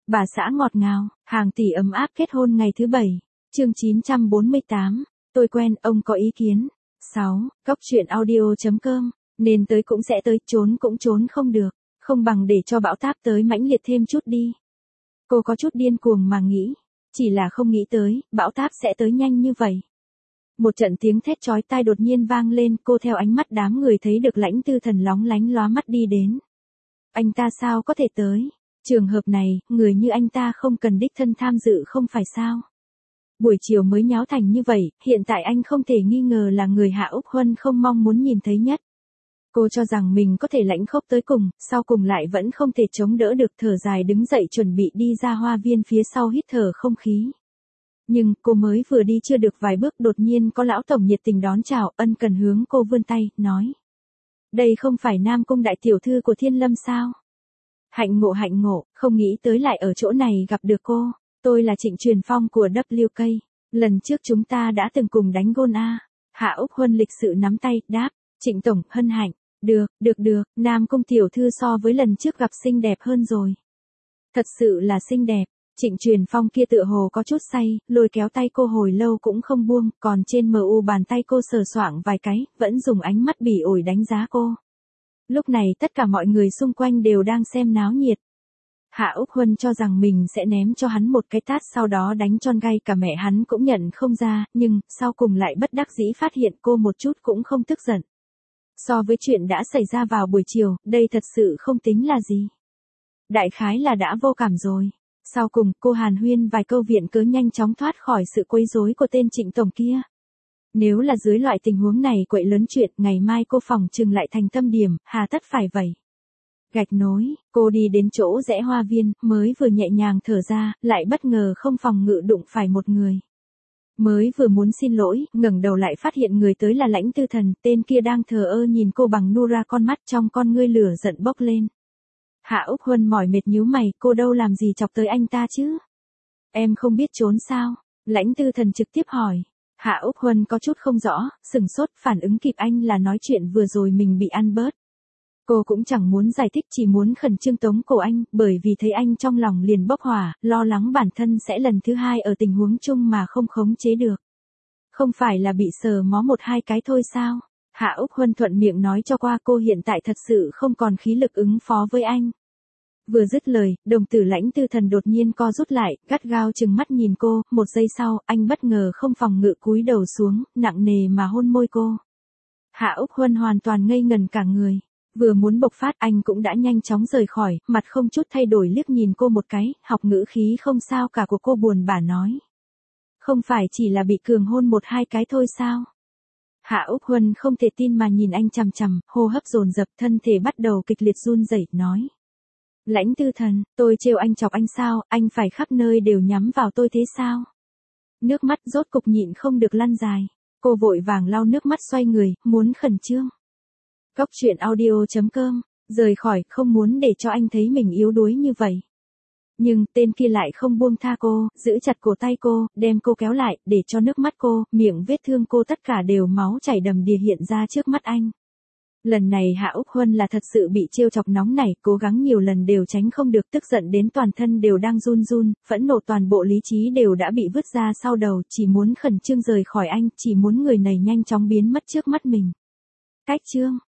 Bà xã ngọt ngào, hàng tỷ ấm áp kết hôn ngày thứ 7. Chương 948. Tôi quen, ông có ý kiến. 6. Cóc truyện audio.com. Nên tới cũng sẽ tới, trốn cũng trốn không được. Không bằng để cho bão táp tới mãnh liệt thêm chút đi. Cô có chút điên cuồng mà nghĩ. Chỉ là không nghĩ tới, bão táp sẽ tới nhanh như vậy. Một trận tiếng thét chói tai đột nhiên vang lên, cô theo ánh mắt đám người thấy được Lãnh Tư Thần lóng lánh lóa mắt đi đến. Anh ta sao có thể tới? Trường hợp này, người như anh ta không cần đích thân tham dự không phải sao? Buổi chiều mới nháo thành như vậy, hiện tại anh không thể nghi ngờ là người Hạ Úc Huân không mong muốn nhìn thấy nhất. Cô cho rằng mình có thể lãnh khốc tới cùng, sau cùng lại vẫn không thể chống đỡ được, thở dài đứng dậy chuẩn bị đi ra hoa viên phía sau hít thở không khí. Nhưng, cô mới vừa đi chưa được vài bước đột nhiên có lão tổng nhiệt tình đón chào, ân cần hướng cô vươn tay, nói. Đây không phải Nam Cung đại tiểu thư của Thiên Lâm sao? Hạnh ngộ, không nghĩ tới lại ở chỗ này gặp được cô. Tôi là Trịnh Truyền Phong của WK. Lần trước chúng ta đã từng cùng đánh gôn a. Hạ Úc Huân lịch sự nắm tay, đáp. Trịnh tổng, hân hạnh. Được, Nam Cung tiểu thư so với lần trước gặp xinh đẹp hơn rồi. Thật sự là xinh đẹp. Trịnh Truyền Phong kia tựa hồ có chút say, lôi kéo tay cô hồi lâu cũng không buông, còn trên mu bàn tay cô sờ soạng vài cái, vẫn dùng ánh mắt bỉ ổi đánh giá cô. Lúc này tất cả mọi người xung quanh đều đang xem náo nhiệt. Hạ Úc Huân cho rằng mình sẽ ném cho hắn một cái tát sau đó đánh tròn gay cả mẹ hắn cũng nhận không ra, nhưng sau cùng lại bất đắc dĩ phát hiện cô một chút cũng không tức giận. So với chuyện đã xảy ra vào buổi chiều, đây thật sự không tính là gì. Đại khái là đã vô cảm rồi. Sau cùng, cô hàn huyên vài câu viện cớ nhanh chóng thoát khỏi sự quấy rối của tên Trịnh tổng kia. Nếu là dưới loại tình huống này quậy lớn chuyện, ngày mai cô phòng trừng lại thành tâm điểm, hà tất phải vậy. Gạch nối, cô đi đến chỗ rẽ hoa viên, mới vừa nhẹ nhàng thở ra, lại bất ngờ không phòng ngự đụng phải một người. Mới vừa muốn xin lỗi, ngẩng đầu lại phát hiện người tới là Lãnh Tư Thần, tên kia đang thờ ơ nhìn cô bằng nu ra con mắt, trong con ngươi lửa giận bốc lên. Hạ Úc Huân mỏi mệt nhíu mày, cô đâu làm gì chọc tới anh ta chứ? Em không biết trốn sao? Lãnh Tư Thần trực tiếp hỏi. Hạ Úc Huân có chút không rõ, sừng sốt, phản ứng kịp anh là nói chuyện vừa rồi mình bị ăn bớt. Cô cũng chẳng muốn giải thích, chỉ muốn khẩn trương tống cổ anh, bởi vì thấy anh trong lòng liền bốc hỏa, lo lắng bản thân sẽ lần thứ hai ở tình huống chung mà không khống chế được. Không phải là bị sờ mó một hai cái thôi sao? Hạ Úc Huân thuận miệng nói cho qua, cô hiện tại thật sự không còn khí lực ứng phó với anh. Vừa dứt lời, đồng tử Lãnh Tư Thần đột nhiên co rút lại, gắt gao trừng mắt nhìn cô, một giây sau, anh bất ngờ không phòng ngự cúi đầu xuống, nặng nề mà hôn môi cô. Hạ Úc Huân hoàn toàn ngây ngần cả người. Vừa muốn bộc phát, anh cũng đã nhanh chóng rời khỏi, mặt không chút thay đổi liếc nhìn cô một cái, học ngữ khí không sao cả của cô buồn bã nói. Không phải chỉ là bị cường hôn một hai cái thôi sao? Hạ Úc Huân không thể tin mà nhìn anh chằm chằm, hô hấp dồn dập, thân thể bắt đầu kịch liệt run rẩy, nói. Lãnh Tư Thần, tôi trêu anh chọc anh sao, anh phải khắp nơi đều nhắm vào tôi thế sao? Nước mắt rốt cục nhịn không được lăn dài. Cô vội vàng lau nước mắt xoay người, muốn khẩn trương. Cóc truyện audio.com, rời khỏi, không muốn để cho anh thấy mình yếu đuối như vậy. Nhưng, tên kia lại không buông tha cô, giữ chặt cổ tay cô, đem cô kéo lại, để cho nước mắt cô, miệng vết thương cô tất cả đều máu chảy đầm đìa hiện ra trước mắt anh. Lần này Hạ Úc Huân là thật sự bị trêu chọc nóng nảy, cố gắng nhiều lần đều tránh không được, tức giận đến toàn thân đều đang run run, phẫn nộ toàn bộ lý trí đều đã bị vứt ra sau đầu, chỉ muốn khẩn trương rời khỏi anh, chỉ muốn người này nhanh chóng biến mất trước mắt mình. Cách chương